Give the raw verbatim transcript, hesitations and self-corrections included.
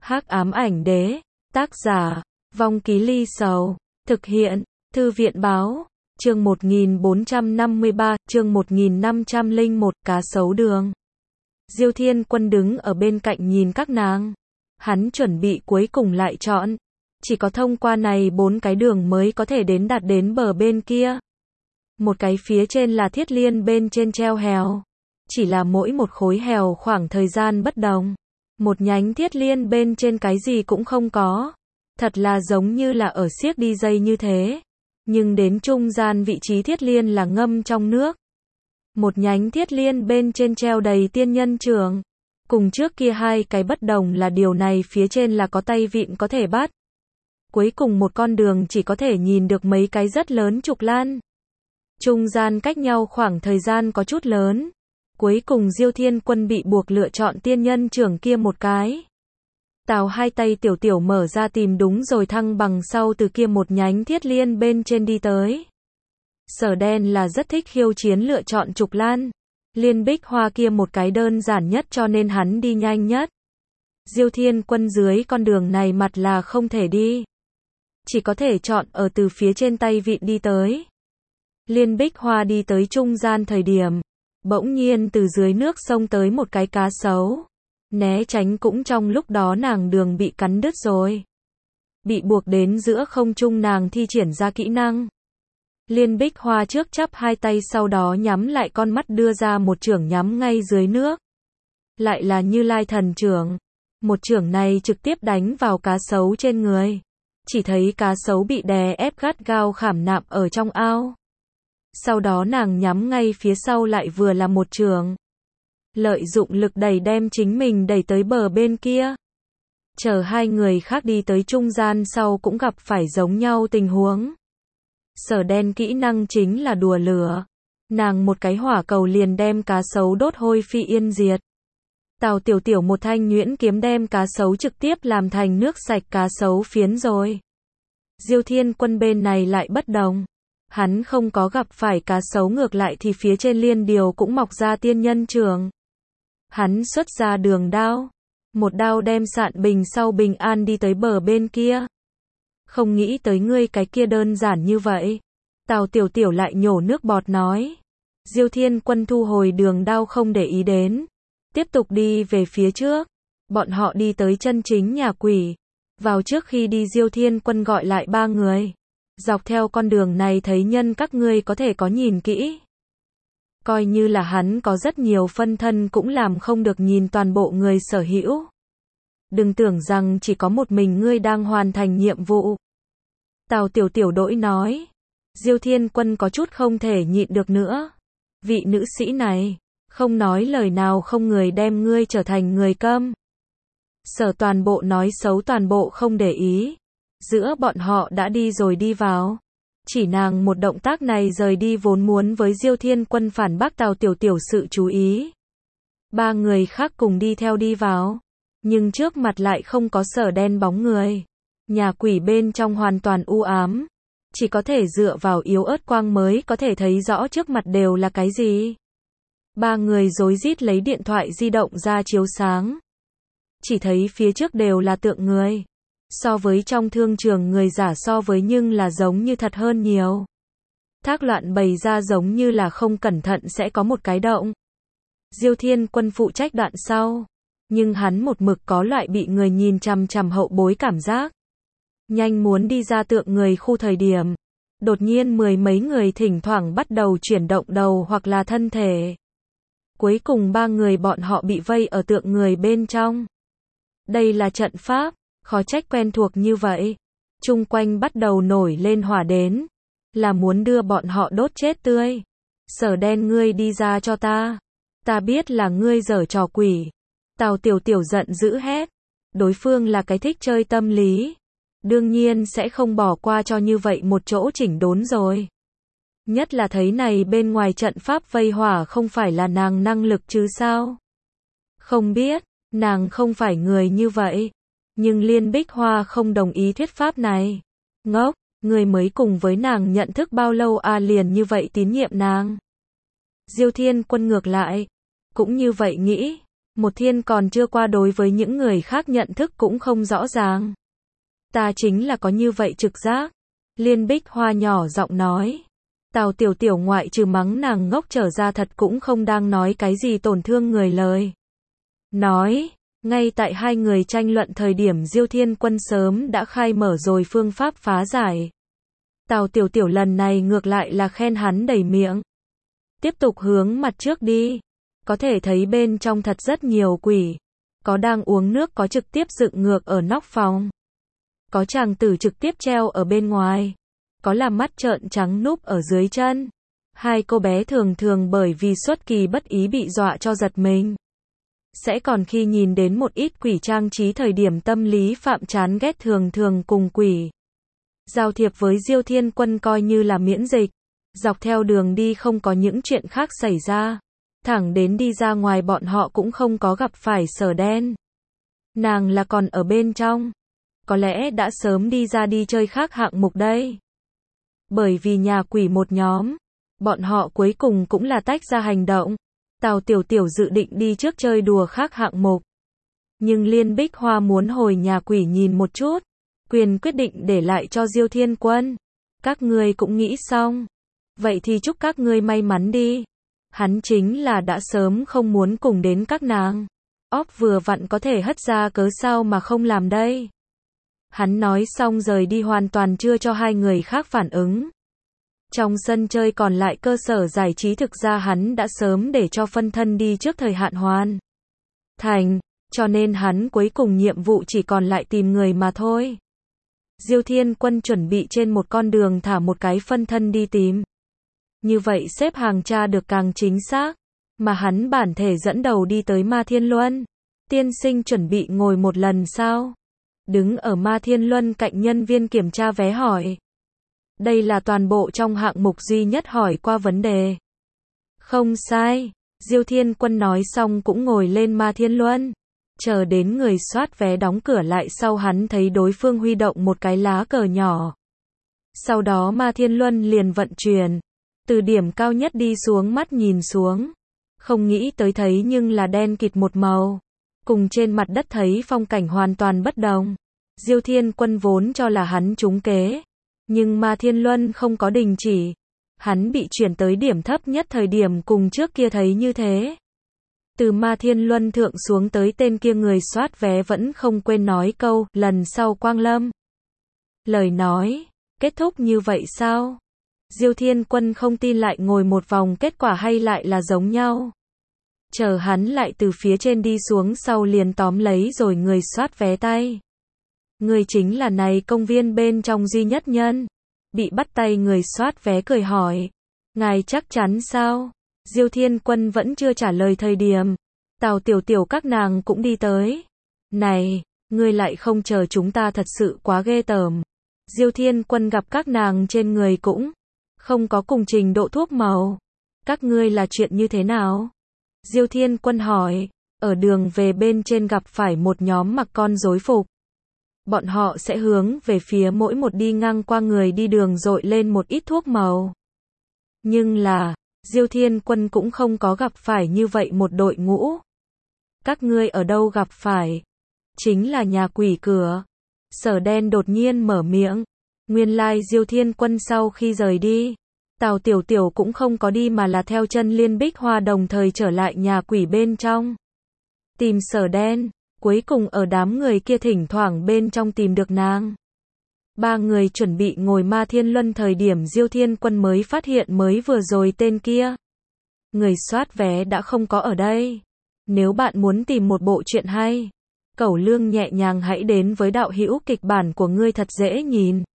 Hắc ám ảnh đế, tác giả, Vong Ký Ly Sầu, thực hiện, Thư viện báo, chương một nghìn bốn trăm năm mươi ba, chương một nghìn năm trăm lẻ một, cá sấu đường. Diêu Thiên Quân đứng ở bên cạnh nhìn các nàng. Hắn chuẩn bị cuối cùng lại chọn. Chỉ có thông qua này bốn cái đường mới có thể đến đạt đến bờ bên kia. Một cái phía trên là thiết liên bên trên treo hèo. Chỉ là mỗi một khối hèo khoảng thời gian bất đồng. Một nhánh thiết liên bên trên cái gì cũng không có. Thật là giống như là ở xiếc đi dây như thế. Nhưng đến trung gian vị trí thiết liên là ngâm trong nước. Một nhánh thiết liên bên trên treo đầy tiên nhân trường. Cùng trước kia hai cái bất đồng là điều này phía trên là có tay vịn có thể bắt. Cuối cùng một con đường chỉ có thể nhìn được mấy cái rất lớn trục lan. Trung gian cách nhau khoảng thời gian có chút lớn. Cuối cùng Diêu Thiên Quân bị buộc lựa chọn tiên nhân trưởng kia một cái. Tào hai tay tiểu tiểu mở ra tìm đúng rồi thăng bằng sau từ kia một nhánh thiết liên bên trên đi tới. Sở đen là rất thích khiêu chiến lựa chọn trục lan. Liên bích hoa kia một cái đơn giản nhất cho nên hắn đi nhanh nhất. Diêu Thiên Quân dưới con đường này mặt là không thể đi. Chỉ có thể chọn ở từ phía trên tay vịn đi tới. Liên bích hoa đi tới trung gian thời điểm. Bỗng nhiên từ dưới nước sông tới một cái cá sấu. Né tránh cũng trong lúc đó nàng đường bị cắn đứt rồi. Bị buộc đến giữa không trung nàng thi triển ra kỹ năng. Liên bích hoa trước chắp hai tay sau đó nhắm lại con mắt đưa ra một chưởng nhắm ngay dưới nước. Lại là Như Lai thần chưởng. Một chưởng này trực tiếp đánh vào cá sấu trên người. Chỉ thấy cá sấu bị đè ép gắt gao khảm nạm ở trong ao. Sau đó nàng nhắm ngay phía sau lại vừa là một chưởng. Lợi dụng lực đẩy đem chính mình đẩy tới bờ bên kia. Chờ hai người khác đi tới trung gian sau cũng gặp phải giống nhau tình huống. Sở đen kỹ năng chính là đùa lửa. Nàng một cái hỏa cầu liền đem cá sấu đốt hôi phi yên diệt. Tào tiểu tiểu một thanh nhuyễn kiếm đem cá sấu trực tiếp làm thành nước sạch cá sấu phiến rồi. Diêu Thiên Quân bên này lại bất đồng. Hắn không có gặp phải cá sấu ngược lại thì phía trên liên điều cũng mọc ra tiên nhân trường. Hắn xuất ra đường đao. Một đao đem sạn bình sau bình an đi tới bờ bên kia. Không nghĩ tới ngươi cái kia đơn giản như vậy. Tào tiểu tiểu lại nhổ nước bọt nói. Diêu Thiên Quân thu hồi đường đao không để ý đến. Tiếp tục đi về phía trước. Bọn họ đi tới chân chính nhà quỷ. Vào trước khi đi Diêu Thiên Quân gọi lại ba người. Dọc theo con đường này thấy nhân các ngươi có thể có nhìn kỹ. Coi như là hắn có rất nhiều phân thân cũng làm không được nhìn toàn bộ người sở hữu. Đừng tưởng rằng chỉ có một mình ngươi đang hoàn thành nhiệm vụ. Tào tiểu tiểu đỗi nói. Diêu Thiên Quân có chút không thể nhịn được nữa. Vị nữ sĩ này, không nói lời nào không người đem ngươi trở thành người câm. Sở toàn bộ nói xấu toàn bộ không để ý. Giữa bọn họ đã đi rồi đi vào. Chỉ nàng một động tác này rời đi vốn muốn với Diêu Thiên Quân phản bác Tào tiểu tiểu sự chú ý. Ba người khác cùng đi theo đi vào. Nhưng trước mặt lại không có sở đen bóng người. Nhà quỷ bên trong hoàn toàn u ám. Chỉ có thể dựa vào yếu ớt quang mới có thể thấy rõ trước mặt đều là cái gì. Ba người rối rít lấy điện thoại di động ra chiếu sáng. Chỉ thấy phía trước đều là tượng người. So với trong thương trường người giả so với nhưng là giống như thật hơn nhiều. Thác loạn bày ra giống như là không cẩn thận sẽ có một cái động. Diêu Thiên Quân phụ trách đoạn sau. Nhưng hắn một mực có loại bị người nhìn chằm chằm hậu bối cảm giác. Nhanh muốn đi ra tượng người khu thời điểm. Đột nhiên mười mấy người thỉnh thoảng bắt đầu chuyển động đầu hoặc là thân thể. Cuối cùng ba người bọn họ bị vây ở tượng người bên trong. Đây là trận pháp, khó trách quen thuộc như vậy. Chung quanh bắt đầu nổi lên hỏa đến. Là muốn đưa bọn họ đốt chết tươi. Sở đen ngươi đi ra cho ta. Ta biết là ngươi giở trò quỷ. Tào tiểu tiểu giận dữ hét. Đối phương là cái thích chơi tâm lý. Đương nhiên sẽ không bỏ qua cho như vậy một chỗ chỉnh đốn rồi. Nhất là thấy này bên ngoài trận pháp vây hỏa không phải là nàng năng lực chứ sao. Không biết, nàng không phải người như vậy. Nhưng Liên Bích Hoa không đồng ý thuyết pháp này. Ngốc, người mới cùng với nàng nhận thức bao lâu à liền như vậy tín nhiệm nàng. Diêu Thiên Quân ngược lại. Cũng như vậy nghĩ. Một thiên còn chưa qua đối với những người khác nhận thức cũng không rõ ràng. Ta chính là có như vậy trực giác. Liên Bích Hoa nhỏ giọng nói. Tào Tiểu Tiểu ngoại trừ mắng nàng ngốc trở ra thật cũng không đang nói cái gì tổn thương người lời. Nói, ngay tại hai người tranh luận thời điểm Diêu Thiên Quân sớm đã khai mở rồi phương pháp phá giải. Tào Tiểu Tiểu lần này ngược lại là khen hắn đầy miệng. Tiếp tục hướng mặt trước đi. Có thể thấy bên trong thật rất nhiều quỷ. Có đang uống nước, có trực tiếp dựng ngược ở nóc phòng. Có chàng tử trực tiếp treo ở bên ngoài. Có là mắt trợn trắng núp ở dưới chân. Hai cô bé thường thường bởi vì xuất kỳ bất ý bị dọa cho giật mình. Sẽ còn khi nhìn đến một ít quỷ trang trí thời điểm tâm lý phạm chán ghét thường thường cùng quỷ. Giao thiệp với Diêu Thiên Quân coi như là miễn dịch. Dọc theo đường đi không có những chuyện khác xảy ra. Thẳng đến đi ra ngoài bọn họ cũng không có gặp phải Sở Đen. Nàng là còn ở bên trong. Có lẽ đã sớm đi ra đi chơi khác hạng mục đây. Bởi vì nhà quỷ một nhóm. Bọn họ cuối cùng cũng là tách ra hành động. Tào Tiểu Tiểu dự định đi trước chơi đùa khác hạng mục. Nhưng Liên Bích Hoa muốn hồi nhà quỷ nhìn một chút. Quyền quyết định để lại cho Diêu Thiên Quân. Các ngươi cũng nghĩ xong. Vậy thì chúc các ngươi may mắn đi. Hắn chính là đã sớm không muốn cùng đến các nàng. Óp vừa vặn có thể hất ra cớ sao mà không làm đây. Hắn nói xong rời đi hoàn toàn chưa cho hai người khác phản ứng. Trong sân chơi còn lại cơ sở giải trí thực ra hắn đã sớm để cho phân thân đi trước thời hạn hoàn thành, cho nên hắn cuối cùng nhiệm vụ chỉ còn lại tìm người mà thôi. Diêu Thiên Quân chuẩn bị trên một con đường thả một cái phân thân đi tìm. Như vậy xếp hàng tra được càng chính xác, mà hắn bản thể dẫn đầu đi tới Ma Thiên Luân. Tiên sinh chuẩn bị ngồi một lần sao? Đứng ở Ma Thiên Luân cạnh nhân viên kiểm tra vé hỏi. Đây là toàn bộ trong hạng mục duy nhất hỏi qua vấn đề. Không sai, Diêu Thiên Quân nói xong cũng ngồi lên Ma Thiên Luân. Chờ đến người soát vé đóng cửa lại sau hắn thấy đối phương huy động một cái lá cờ nhỏ. Sau đó Ma Thiên Luân liền vận chuyển. Từ điểm cao nhất đi xuống mắt nhìn xuống. Không nghĩ tới thấy nhưng là đen kịt một màu. Cùng trên mặt đất thấy phong cảnh hoàn toàn bất đồng. Diêu Thiên Quân vốn cho là hắn trúng kế. Nhưng Ma Thiên Luân không có đình chỉ. Hắn bị chuyển tới điểm thấp nhất thời điểm cùng trước kia thấy như thế. Từ Ma Thiên Luân thượng xuống tới tên kia người soát vé vẫn không quên nói câu, lần sau quang lâm. Lời nói, kết thúc như vậy sao? Diêu Thiên Quân không tin lại ngồi một vòng kết quả hay lại là giống nhau. Chờ hắn lại từ phía trên đi xuống sau liền tóm lấy rồi người soát vé tay. Người chính là này công viên bên trong duy nhất nhân. Bị bắt tay người soát vé cười hỏi. Ngài chắc chắn sao? Diêu Thiên Quân vẫn chưa trả lời thời điểm. Tào Tiểu Tiểu các nàng cũng đi tới. Này, ngươi lại không chờ chúng ta thật sự quá ghê tởm. Diêu Thiên Quân gặp các nàng trên người cũng không có cùng trình độ thuốc màu. Các ngươi là chuyện như thế nào? Diêu Thiên Quân hỏi. Ở đường về bên trên gặp phải một nhóm mặc con rối phục. Bọn họ sẽ hướng về phía mỗi một đi ngang qua người đi đường dội lên một ít thuốc màu. Nhưng là, Diêu Thiên Quân cũng không có gặp phải như vậy một đội ngũ. Các ngươi ở đâu gặp phải? Chính là nhà quỷ cửa. Sở Đen đột nhiên mở miệng. Nguyên lai Diêu Thiên Quân sau khi rời đi, Tào Tiểu Tiểu cũng không có đi mà là theo chân Liên Bích Hoa đồng thời trở lại nhà quỷ bên trong. Tìm Sở Đen, cuối cùng ở đám người kia thỉnh thoảng bên trong tìm được nàng. Ba người chuẩn bị ngồi Ma Thiên Luân thời điểm Diêu Thiên Quân mới phát hiện mới vừa rồi tên kia. Người soát vé đã không có ở đây. Nếu bạn muốn tìm một bộ truyện hay, Cẩu Lương nhẹ nhàng hãy đến với đạo hữu kịch bản của ngươi thật dễ nhìn.